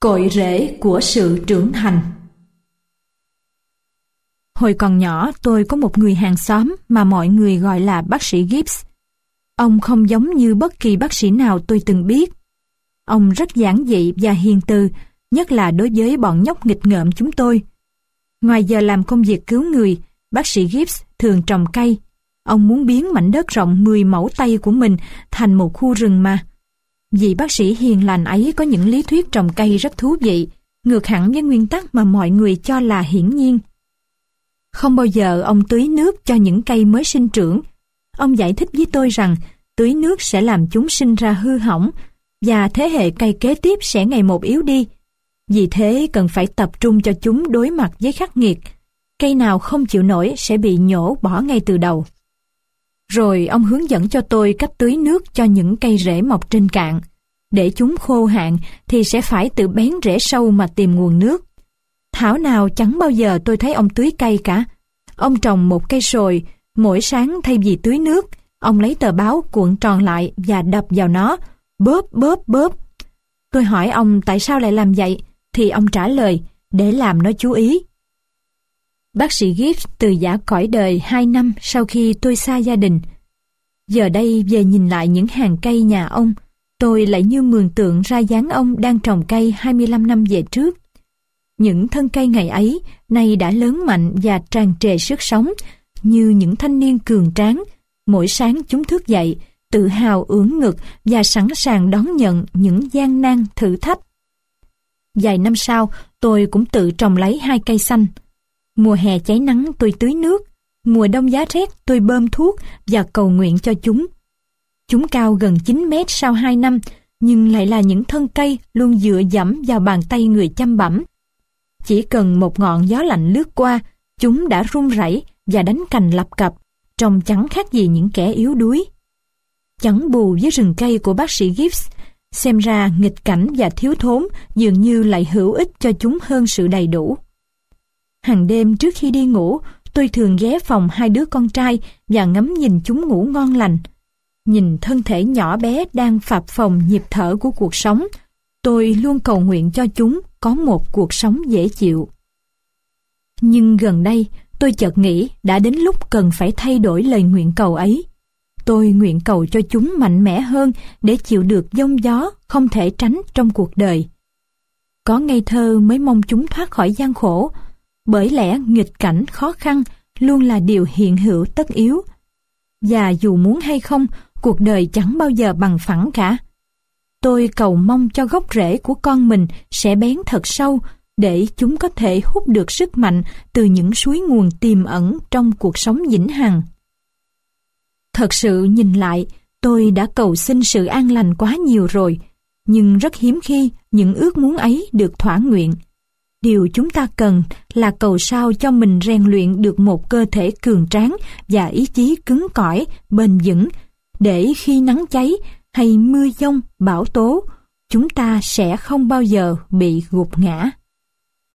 Cội rễ của sự trưởng thành. Hồi còn nhỏ, tôi có một người hàng xóm mà mọi người gọi là bác sĩ Gibbs. Ông không giống như bất kỳ bác sĩ nào tôi từng biết. Ông rất giản dị và hiền từ, nhất là đối với bọn nhóc nghịch ngợm chúng tôi. Ngoài giờ làm công việc cứu người, bác sĩ Gibbs thường trồng cây. Ông muốn biến mảnh đất rộng 10 mẫu Tây của mình thành một khu rừng mà. Vị bác sĩ hiền lành ấy có những lý thuyết trồng cây rất thú vị, ngược hẳn với nguyên tắc mà mọi người cho là hiển nhiên. Không bao giờ ông tưới nước cho những cây mới sinh trưởng. Ông giải thích với tôi rằng tưới nước sẽ làm chúng sinh ra hư hỏng và thế hệ cây kế tiếp sẽ ngày một yếu đi. Vì thế cần phải tập trung cho chúng đối mặt với khắc nghiệt. Cây nào không chịu nổi sẽ bị nhổ bỏ ngay từ đầu. Rồi ông hướng dẫn cho tôi cách tưới nước cho những cây rễ mọc trên cạn. Để chúng khô hạn thì sẽ phải tự bén rễ sâu mà tìm nguồn nước. Thảo nào chẳng bao giờ tôi thấy ông tưới cây cả. Ông trồng một cây sồi, mỗi sáng thay vì tưới nước, ông lấy tờ báo cuộn tròn lại và đập vào nó, bóp bóp bóp. Tôi hỏi ông tại sao lại làm vậy, thì ông trả lời, để làm nó chú ý. Bác sĩ Gibbs từ giã cõi đời 2 năm sau khi tôi xa gia đình. Giờ đây về nhìn lại những hàng cây nhà ông, tôi lại như mường tượng ra dáng ông đang trồng cây 25 năm về trước. Những thân cây ngày ấy nay đã lớn mạnh và tràn trề sức sống, như những thanh niên cường tráng. Mỗi sáng chúng thức dậy, tự hào ưỡn ngực và sẵn sàng đón nhận những gian nan thử thách. Vài năm sau, tôi cũng tự trồng lấy 2 cây xanh. Mùa hè cháy nắng tôi tưới nước, mùa đông giá rét tôi bơm thuốc và cầu nguyện cho chúng. Chúng cao gần 9 mét sau 2 năm, nhưng lại là những thân cây luôn dựa dẫm vào bàn tay người chăm bẵm. Chỉ cần một ngọn gió lạnh lướt qua, chúng đã run rẩy và đánh cành lập cập, trông chẳng khác gì những kẻ yếu đuối. Chẳng bù với rừng cây của bác sĩ Gibbs, xem ra nghịch cảnh và thiếu thốn dường như lại hữu ích cho chúng hơn sự đầy đủ. Hàng đêm trước khi đi ngủ, tôi thường ghé phòng 2 đứa con trai và ngắm nhìn chúng ngủ ngon lành. Nhìn thân thể nhỏ bé đang phập phồng nhịp thở của cuộc sống, tôi luôn cầu nguyện cho chúng có một cuộc sống dễ chịu. Nhưng gần đây, tôi chợt nghĩ đã đến lúc cần phải thay đổi lời nguyện cầu ấy. Tôi nguyện cầu cho chúng mạnh mẽ hơn để chịu được giông gió không thể tránh trong cuộc đời. Có ngây thơ mới mong chúng thoát khỏi gian khổ, bởi lẽ nghịch cảnh khó khăn luôn là điều hiện hữu tất yếu. Và dù muốn hay không, cuộc đời chẳng bao giờ bằng phẳng cả. Tôi cầu mong cho gốc rễ của con mình sẽ bén thật sâu để chúng có thể hút được sức mạnh từ những suối nguồn tiềm ẩn trong cuộc sống vĩnh hằng. Thật sự nhìn lại, tôi đã cầu xin sự an lành quá nhiều rồi, nhưng rất hiếm khi những ước muốn ấy được thỏa nguyện. Điều chúng ta cần là cầu sao cho mình rèn luyện được một cơ thể cường tráng và ý chí cứng cỏi, bền vững, để khi nắng cháy hay mưa giông, bão tố, chúng ta sẽ không bao giờ bị gục ngã.